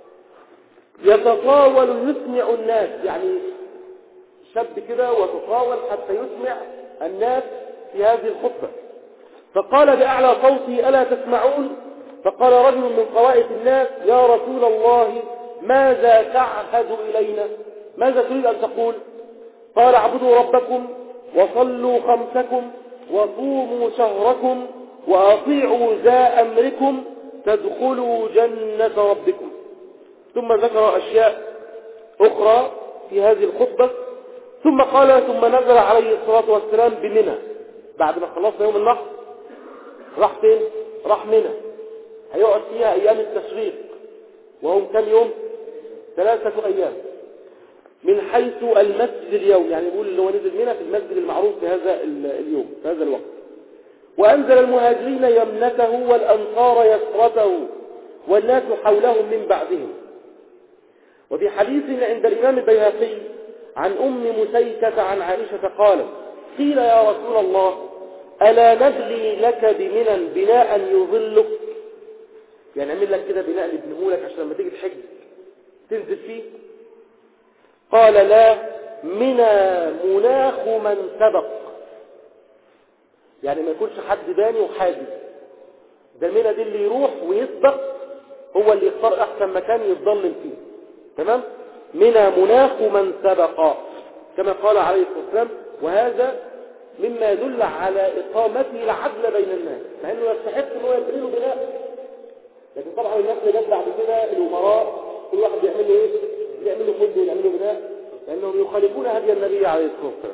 [SPEAKER 1] يتطاول يسمع الناس، يعني شاب كده وتطاول حتى يسمع الناس في هذه الخطبة. فقال بأعلى صوتي: ألا تسمعون؟ فقال رجل من قوائف الناس: يا رسول الله، ماذا تعهد إلينا؟ ماذا تريد أن تقول؟ قال: اعبدوا ربكم، وصلوا خمسكم، وصوموا شهركم، وأطيعوا ذا أمركم، تدخلوا جنة ربكم. ثم ذكر أشياء أخرى في هذه الخطبة. ثم قال: ثم نزل عليه الصلاة والسلام بمنى. بعد ما خلصنا يوم النحر راح فين؟ راح منى، هيقعد فيها أيام التشريق، وهم كم يوم؟ ثلاثة أيام، من حيث المسجد اليوم، يعني يقول اللي هو نزل منى في المسجد المعروف في هذا اليوم في هذا الوقت. وأنزل المهاجرين يمنته والأنصار يسرته والناس حولهم من بعدهم. وفي حديث عند الإمام البيهقي عن أم مسيكة عن عائشة قالت: قيل يا رسول الله، ألا نبني لك بمنى بناء يظلك؟ يعني اعمل لك كده بناء نبنيه لك عشان لما تيجي تحج تنزل فيه. قال: لا، منى مناخ من سبق، يعني ما يكونش حد باني وحاجز، ده منى دي اللي يروح ويسبق هو اللي يختار احسن مكان يتضلل فيه. تمام؟ منى مناخ من سبق كما قال عليه الصلاة والسلام، وهذا مما يدل على إقامته العدل بين الناس، مع أنه يستحق أن هو يبني له بناء، لكن طبعا الناس اللي جت بعد كده الأمراء كل واحد بيعمل له إيه؟ بيعمل له فندق ويعمل له بناء، لأنهم يخالفون هدي النبي عليه الصلاة والسلام.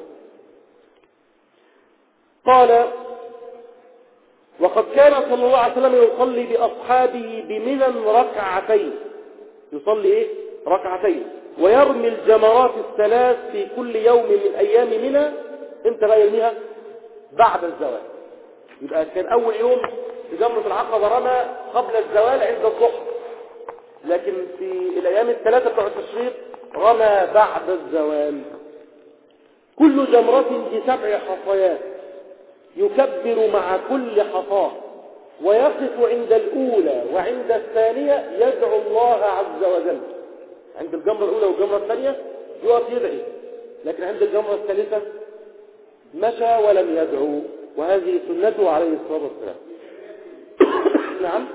[SPEAKER 1] قال: وقد كان صلى الله عليه وسلم يصلي بأصحابه بمنى ركعتين، يصلي إيه؟ ركعتين، ويرمي الجمرات الثلاث في كل يوم من أيام منى. امتى بقى يرميها؟ بعد الزوال. يبقى كان أول يوم في جمرة العقبة رمى قبل الزوال عند الظهر، لكن في الأيام الثلاثة بتوع التشريق رمى بعد الزوال. كل جمرة بسبع حصيات، يكبر مع كل حصاة، ويقف عند الأولى وعند الثانية يدعو الله عز وجل. عند الجمرة الأولى والجمرة الثانية يقف يدعي، لكن عند الجمرة الثالثة مشى ولم يدعو، وهذه سنته عليه الصلاة والسلام. نعم.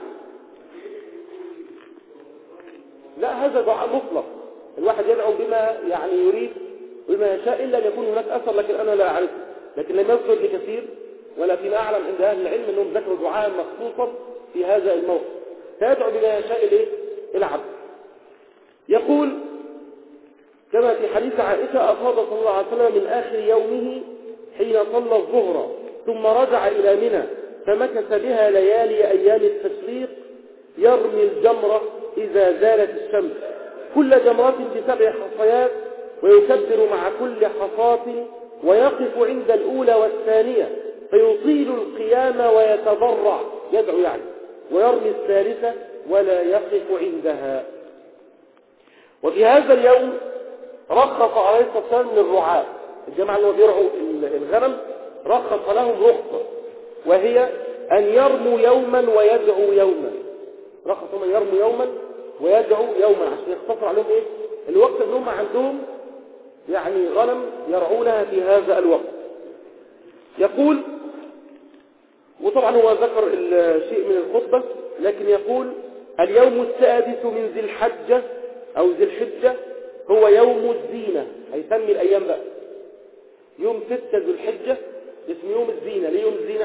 [SPEAKER 1] لا، هذا دعاء مطلق، الواحد يدعو بما يعني يريد وبما يشاء، إلا أن يكون هناك أثر لكن أنا لا أعرفه، لكن لم يذكر بكثير ولا فيما أعلم عند أهل العلم أنهم ذكروا دعاء مخصوصا في هذا الموقف، فيدعو بما يشاء إليه العبد. يقول كما في حديث عائشة: أفاض صلى الله عليه وسلم من آخر يومه حين صلى الظهر ثم رجع إلى منى فمكث بها ليالي أيام التشريق، يرمي الجمرة إذا زالت الشمس، كل جمرة بسبع حصيات، ويكبر مع كل حصاة، ويقف عند الأولى والثانية فيطيل القيام ويتضرع، يدعو يعني، ويرمي الثالثة ولا يقف عندها. وفي هذا اليوم رخص عليه الصلاة والسلام للرعاة، الجماعة اللي بيرعوا الغنم، رخص لهم رخصة، وهي أن يرموا يوما ويدعوا يوما. رخص لهم يرموا يوما ويدعوا يوما عشان يختصر عليهم إيه؟ الوقت اللي هم عندهم يعني غنم يرعونها في هذا الوقت. يقول، وطبعا هو ذكر الشيء من الخطبة، لكن يقول: اليوم السادس من ذي الحجة أو ذي الحجة هو يوم الزينة، هيسمي الأيام بقى يوم ستة ذي الحجة اسم يوم الزينة. ليه يوم الزينة؟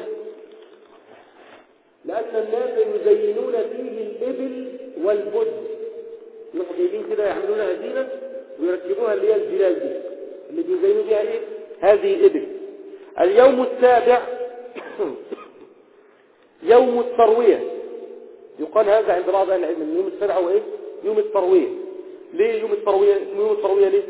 [SPEAKER 1] لأن الناس يزينون فيه الإبل والبد، يروحوا جايبين كده يعملون لها زينة ويركبوها اللي هي الجلال دي اللي بيزينوا بها إيه؟ هذه الإبل. اليوم السابع يوم التروية، يقال هذا عند بعض أهل العلم يوم السابع هو إيه؟ يوم التروية. ليه يوم التروية؟ اسمه يوم التروية ليه؟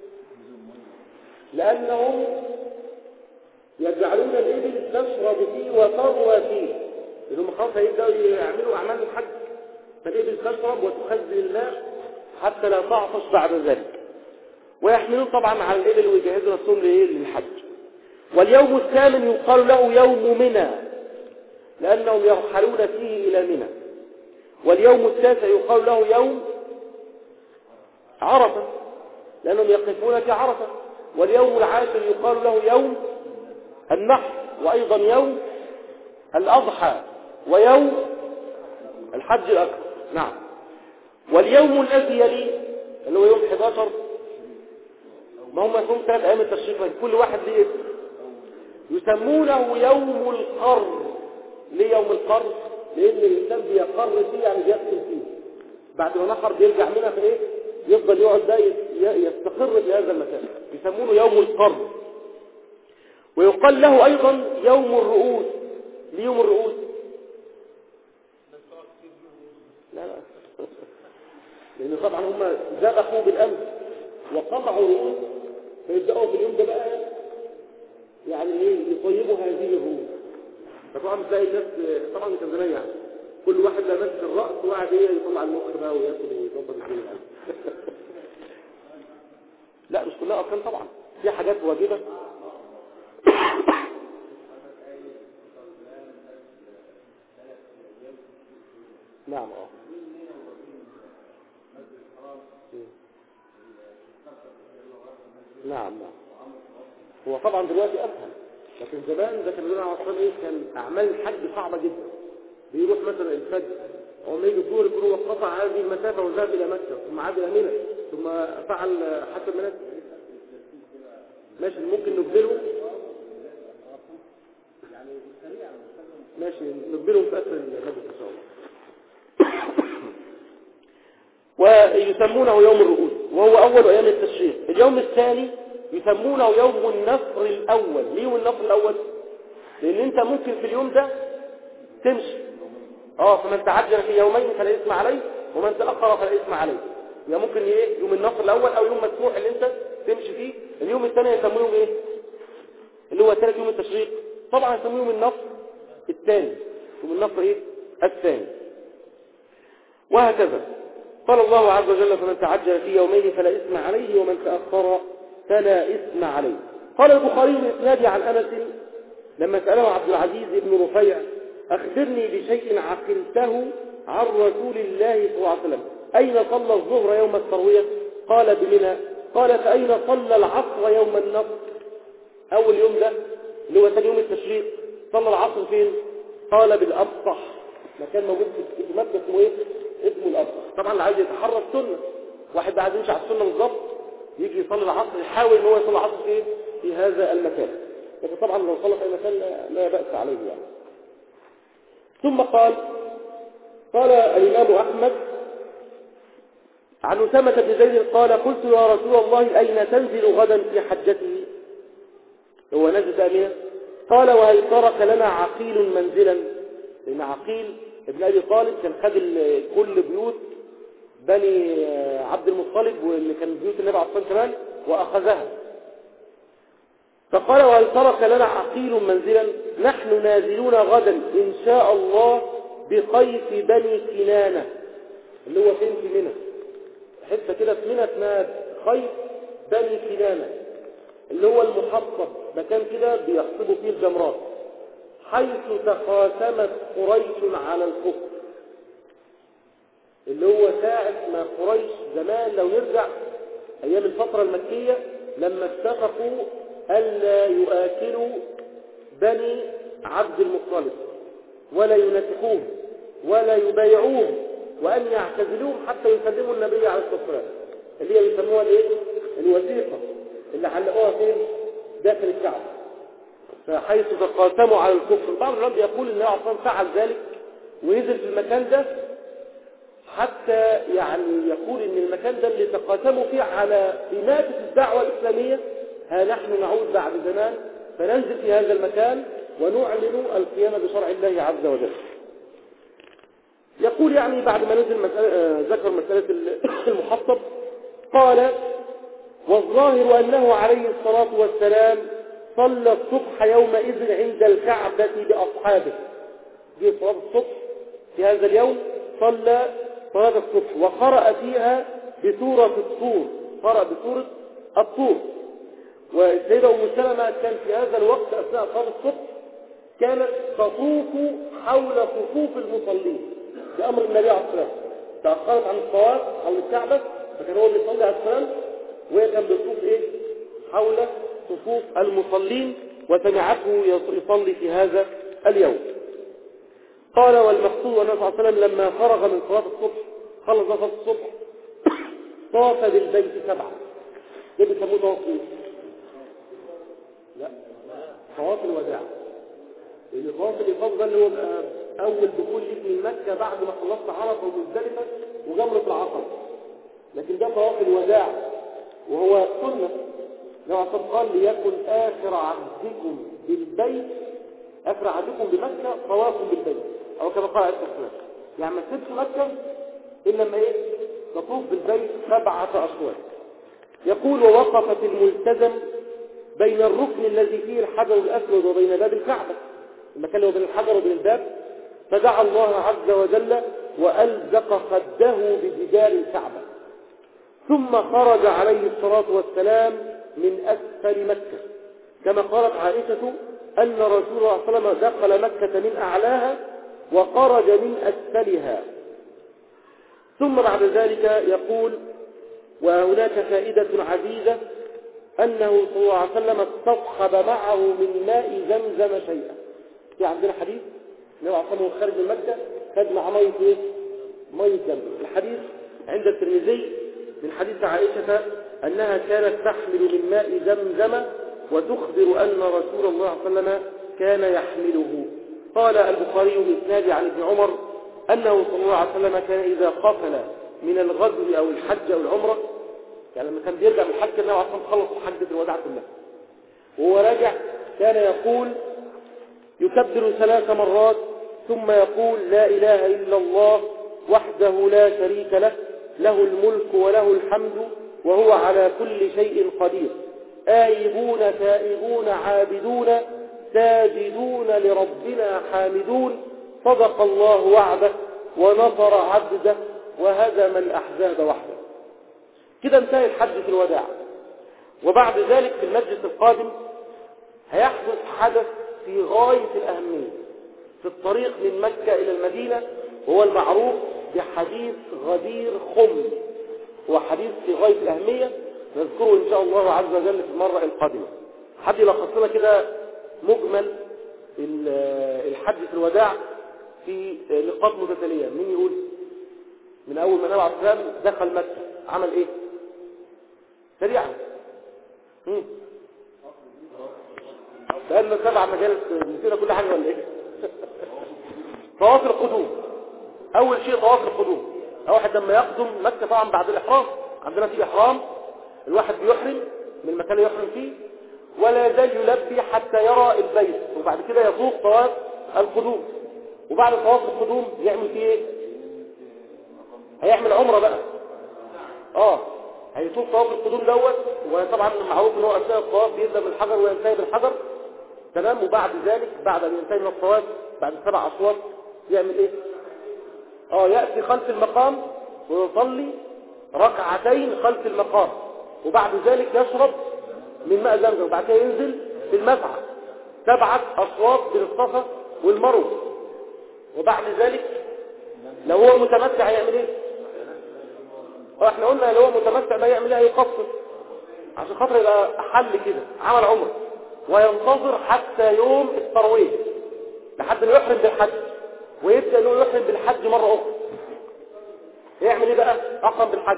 [SPEAKER 1] لأنهم يجعلون الإبل تشرب فيه وتروى فيه، إذا هم خلاص هيبدأوا يعملوا أعمال الحج، فالإبل تشرب وتخزن الماء حتى لا تعطش بعد ذلك، ويحملون طبعا على الإبل ويجهزوا نفسهم للحج. واليوم الثامن يقال له يوم منى، لأنهم يرحلون فيه إلى منى. واليوم التاسع يقال له يوم عرفة، لأنهم يقفون في عرفة. واليوم العاشر يقال له يوم النحر، وأيضا يوم الأضحى، ويوم الحج الأكبر. نعم. واليوم الذي يليه اللي هو يوم احد عشر، ما هم يكون ثلاث أيام التشريق، كل واحد ليه اسم، يسمونه يوم القر. ليه يوم القر؟ لأن الإنسان بيقر فيه يعني بيقتل فيه، بعد ما نحر بيرجع منها في إيه؟ يفضل يقعد ده يستقر في هذا المكان، يسمونه يوم القر. ويقال له أيضا يوم الرؤوس. ليه يوم الرؤوس؟ لا لا لأن طبعا هم ذبحوا بالأمس وقطعوا رؤوس، فيبدأوا في اليوم ده بقى يعني ايه يطيبوا هذه الرؤوس. فطبعا تلاقي الناس طبعا كان زمان يعني كل واحد له ماسك الرأس وقاعد ايه يطلع المخ بقى وياكل ويظبط الدنيا يعني. لا مش كلها أركان طبعا، في حاجات واجبة. نعم اه نعم نعم. هو طبعا دلوقتي أسهل، لكن زمان ده كان بيقولوا على ايه كان أعمال الحج صعبة جدا، بيروح مثلا الفجر وما يجي الظهر يكون هو قطع هذه المسافة وذهب إلى مكة ثم عاد إلى منى ثم فعل حتى المناسك. ماشي ممكن نقبله ماشي نقبلهم في أسر المجلس إن شاء الله. ويسمونه يوم الرؤوس وهو أول أيام التشريق. اليوم الثاني يسمونه يوم النصر الأول. ليه يوم النصر الأول؟ لأن أنت ممكن في اليوم ده تمشي اه فمن تعجل في يومين فلا إثم عليه ومن تأخر فلا إثم عليه. يعني ممكن ايه يوم النصر الأول أو يوم مسموح اللي أنت تمشي فيه. اليوم الثاني يسمونه يوم ايه اللي هو ثالث يوم التشريق. طبعا يسمونه يوم النصر الثاني. يوم النصر ايه الثاني. وهكذا قال الله عز وجل فمن تعجل في يومين فلا إثم عليه ومن تأخر فلا إثم عليه. قال البخاري بإسناده عن أنس لما سأله عبد العزيز بن رفيع أخبرني بشيء عقلته عن رسول الله صلى الله عليه وسلم أين صلى الظهر يوم التروية؟ قال بمنى. قال فأين صلى العصر يوم النصر؟ أول يوم ده اللي هو ثاني يوم التشريق صلى العصر فين؟ قال بالأبطح. مكان موجود في مكة اسمه ايه؟ اسمه الأبطح. طبعا اللي عايز يتحرى السنة واحد عايز يمشي على السنة بالظبط يجي يصلي العصر يحاول ان هو يصلي العصر في في هذا المكان. لكن طبعا لو صلى في اي مكان لا بأس عليه يعني. ثم قال قال الإمام أحمد عن أسامة بن زيد قال قلت يا رسول الله أين تنزل غدا في حجته؟ هو نزل بأمينة. قال وهل ترك لنا عقيل منزلا؟ لأن عقيل ابن أبي طالب كان خد كل بيوت بني عبد المطلب واللي كان بيوت النبي عليه الصلاة والسلام وأخذها. فقال وهل ترك لنا عقيل منزلا؟ نحن نازلون غدا إن شاء الله بقيس بني كنانة اللي هو فين في منى حتة كده في منى اسمها قيس بني كنانة اللي هو المحصب مكان كده بيحصبوا فيه الجمرات حيث تقاسمت قريش على الكفر اللي هو ساعة ما قريش زمان لو يرجع أيام الفترة المكية لما اتفقوا ألا يؤكلوا بني عبد المطلب ولا ينسخوهم ولا يبايعوهم وأن يعتزلوهم حتى يسلموا النبي عليه الصلاة والسلام اللي هي بيسموها الايه الوثيقة اللي علقوها فين داخل الكعبة. فحيث تقاسموا على الكفر بعض العلماء يقول ان النبي اصلا فعل ذلك ونزل في المكان ده حتى يعني يقول ان المكان ده اللي تقاسموا فيه على إماتة الدعوة الإسلامية ها نحن نعود بعد زمان فننزل في هذا المكان ونعلن القيام بشرع الله عز وجل. يقول يعني بعد ما نزل مسألة ذكر مسألة المحصب قال والظاهر أنه عليه الصلاة والسلام صلى الصبح يومئذ عند الكعبة بأصحابه. دي صلاة الصبح في هذا اليوم صلى صلاة الصبح وقرأ فيها بسورة الطور قرأ بسورة الطور. والسيدة أم سلمة كان في هذا الوقت أثناء صلاة الصبح كانت تطوف حول صفوف المصلين بأمر النبي عليه الصلاة والسلام. تأخرت عن الطواف حول الكعبة فكان هو بيصلي عليه السلام وهي كان بتطوف ايه حول صفوف المصلين وسمعته يصلي في هذا اليوم. قال والمقصود والنبي صلى الله عليه وسلم لما فرغ من صلاة الصبح خلص صلاة الصبح طاف بالبيت سبعة. ده بيسموه طواف ايه؟ لا طواف الوداع. لأن طواف الإفاضة ده اللي هو أول دخول ليك من مكة بعد ما خلصت عرفة ومزدلفة وجمرة العقبة. لكن ده طواف الوداع وهو سنة. لو عصب قال ليكن آخر عهدكم بالبيت آخر عهدكم بمكة طواف بالبيت أو كما قال عليه الصلاة والسلام. يعني ما تسيبش مكة إلا لما إيه تطوف بالبيت سبعة أشواط. يقول ووقفت الملتزم بين الركن الذي فيه الحجر الأسود وبين باب الكعبة المكان اللي هو بين الحجر وبين الباب فدعا الله عز وجل وألزق خده بجدار الكعبة ثم خرج عليه الصلاة والسلام من أسفل مكة كما قالت عائشة أن رسول الله صلى الله عليه وسلم دخل مكة من أعلاها وخرج من أسفلها. ثم بعد ذلك يقول وهناك فائدة عزيزة أنه صلى الله عليه وسلم استصحب معه من ماء زمزم شيئا. في عندنا حديث النبي عليه الصلاة والسلام خارج من مكة خد معاه مية ايه؟ مية زمزم. الحديث عند الترمذي من حديث عائشة أنها كانت تحمل من ماء زمزم وتخبر أن رسول الله صلى الله عليه وسلم كان يحمله. قال البخاري بإسناد عن ابن عمر أنه صلى الله عليه وسلم كان إذا قفل من الغزو أو الحج أو العمرة، يعني لما كان بيرجع من الحج النبي عليه الصلاة والسلام خلص حجة الوداع كلها وهو راجع كان يقول يكبر ثلاث مرات ثم يقول لا إله إلا الله وحده لا شريك له له الملك وله الحمد وهو على كل شيء قدير آيبون تائبون عابدون ساجدون لربنا حامدون صدق الله وعده ونصر عبده وهزم الأحزاب وحده. كده انتهى الحج في الوداع. وبعد ذلك في المجلس القادم هيحدث حدث في غاية الأهمية في الطريق من مكة إلى المدينة، وهو المعروف بحديث غدير خم. هو حديث في غاية الأهمية نذكره إن شاء الله عز وجل في المرة القادمة. حد يلخص لنا كده مجمل الحج في الوداع في نقاط متتالية. مين يقول؟ من أول ما النبي عليه الصلاة والسلام دخل مكة عمل إيه؟ سريعا. مم. لأنه سبع مجالس نسينا كل حاجة ولا إيه؟ طواف القدوم. أول شيء طواف القدوم. واحد لما يقدم مكة طبعا بعد الإحرام، عندنا في إحرام الواحد بيحرم من المكان اللي يحرم فيه ولا يزال يلبي حتى يرى البيت، وبعد كده يطوف طواف القدوم. وبعد طواف القدوم يعمل فيه ايه؟ هيعمل عمرة بقى. اه هيطوف طواف القدوم دوت، وطبعا معروف ان هو اثناء الطواف بيبدا من الحجر وينتهي بالحجر، تمام. وبعد ذلك بعد ان ينتهي من الطواف بعد سبع اشواط يعمل ايه؟ اه ياتي خلف المقام ويصلي ركعتين خلف المقام، وبعد ذلك يشرب من ماء زمزم، وبعد كده ينزل في المسعى سبعة أشواط بين الصفا والمروة. وبعد ذلك لو هو متمتع يعمل ايه؟ اه احنا قلنا لو هو متمتع ما يعمل ايه؟ يقصر عشان خاطر يبقى حل كده عمل عمره، وينتظر حتى يوم الترويح لحد ما يحرم بالحج، ويبدأ انه يحرم بالحج مرة أخرى. يعمل ايه بقى؟ أقرم بالحج.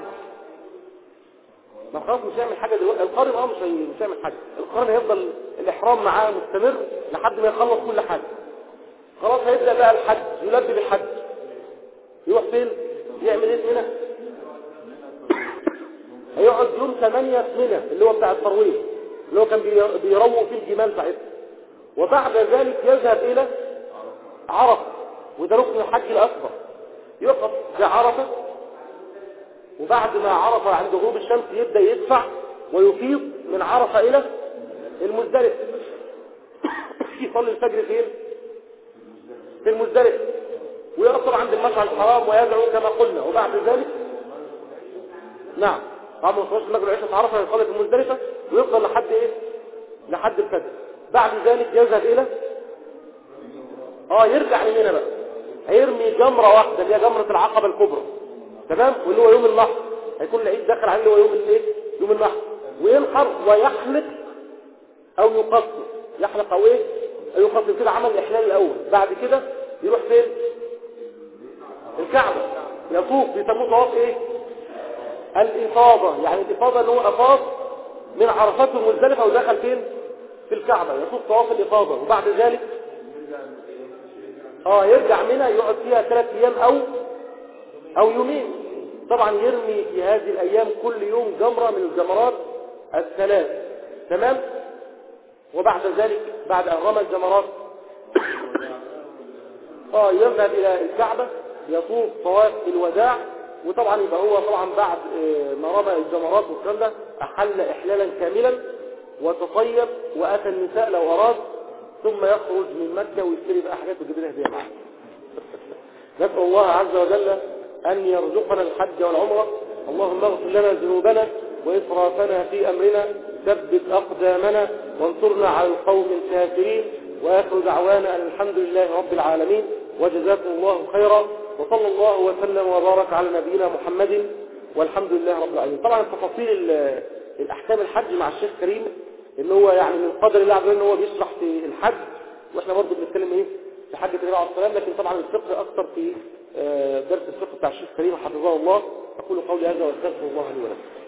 [SPEAKER 1] ما خلاص مش هيعمل حاجة دلوقتي. القارن اه مش مش هيعمل حاجة. القارن هيفضل الإحرام معاه مستمر لحد ما يخلص كل حاجة. خلاص هيبدأ بقى الحج، يلبي بالحج. يروح فين؟ يعمل ايه في منى؟ هيقعد يوم ثمانية في منى اللي هو بتاع الترويح، اللي هو كان بيرووا فيه الجمال ساعتها. وبعد ذلك يذهب إلى عرفة، وده ركن الحج الأكبر. يقف في عرفة، وبعد ما عرفة عند غروب الشمس يبدأ يدفع ويفيض من عرفة إلى المزدلفة. يصلي الفجر فين؟ في المزدلفة، ويقصر عند المشعر الحرام ويدعو كما قلنا. وبعد ذلك نعم طبعا ما يصليش المغرب والعشاء في عرفة، يصلي في المزدلفة ويفضل لحد ايه؟ لحد الفجر. بعد ذلك يذهب إلى اه يرجع لمنى بقى، هيرمي جمرة واحدة اللي هي جمرة العقبة الكبرى، تمام، واللي هو يوم النحر. هيكون العيد داخل عليه اللي هو يوم الايه؟ يوم النحر. وينحر ويحلق او يقصر، يحلق او ايه؟ او يقصر. كده عمل الاحلال الاول. بعد كده يروح فين؟ الكعبة، يطوف. بيسموه طواف ايه؟ الافاضة. يعني الافاضة اللي هو افاض من عرفات المزدلفة ودخل فين؟ في الكعبة، يطوف طواف الافاضة. وبعد ذلك اه يرجع منها يقعد فيها ثلاث ايام او او يومين. طبعا يرمي في هذه الايام كل يوم جمرة من الجمرات الثلاث، تمام. وبعد ذلك بعد ان رمى الجمرات اه يذهب الى الكعبة يطوف طواف الوداع. وطبعا يبقى هو طبعا بعد ما رمى الجمرات والكلام ده احل احلالا كاملا وتطيب واتى النساء لو اراد، ثم يخرج من مكة ويشتري بقى حاجات ويجيب لها هديه معاه. نسأل الله عز وجل أن يرزقنا الحج والعمرة. اللهم اغفر لنا ذنوبنا وإسرافنا في أمرنا، ثبت أقدامنا وانصرنا على القوم الكافرين. وآخر دعوانا أن الحمد لله رب العالمين، وجزاكم الله خيرا، وصلى الله وسلم وبارك على نبينا محمد، والحمد لله رب العالمين. طبعا تفاصيل الأحكام الحج مع الشيخ كريم، إن هو يعني من قدر الله عز وجل إن هو بيشرح في الحج، وإحنا برضه بنتكلم إيه لحجة النبي عليه الصلاة والسلام، لكن طبعا الفقه أكثر في آه، درس الفقه بتاع الشيخ كريم حفظه الله. أقول قولي هذا وأستغفر الله لي ولكم.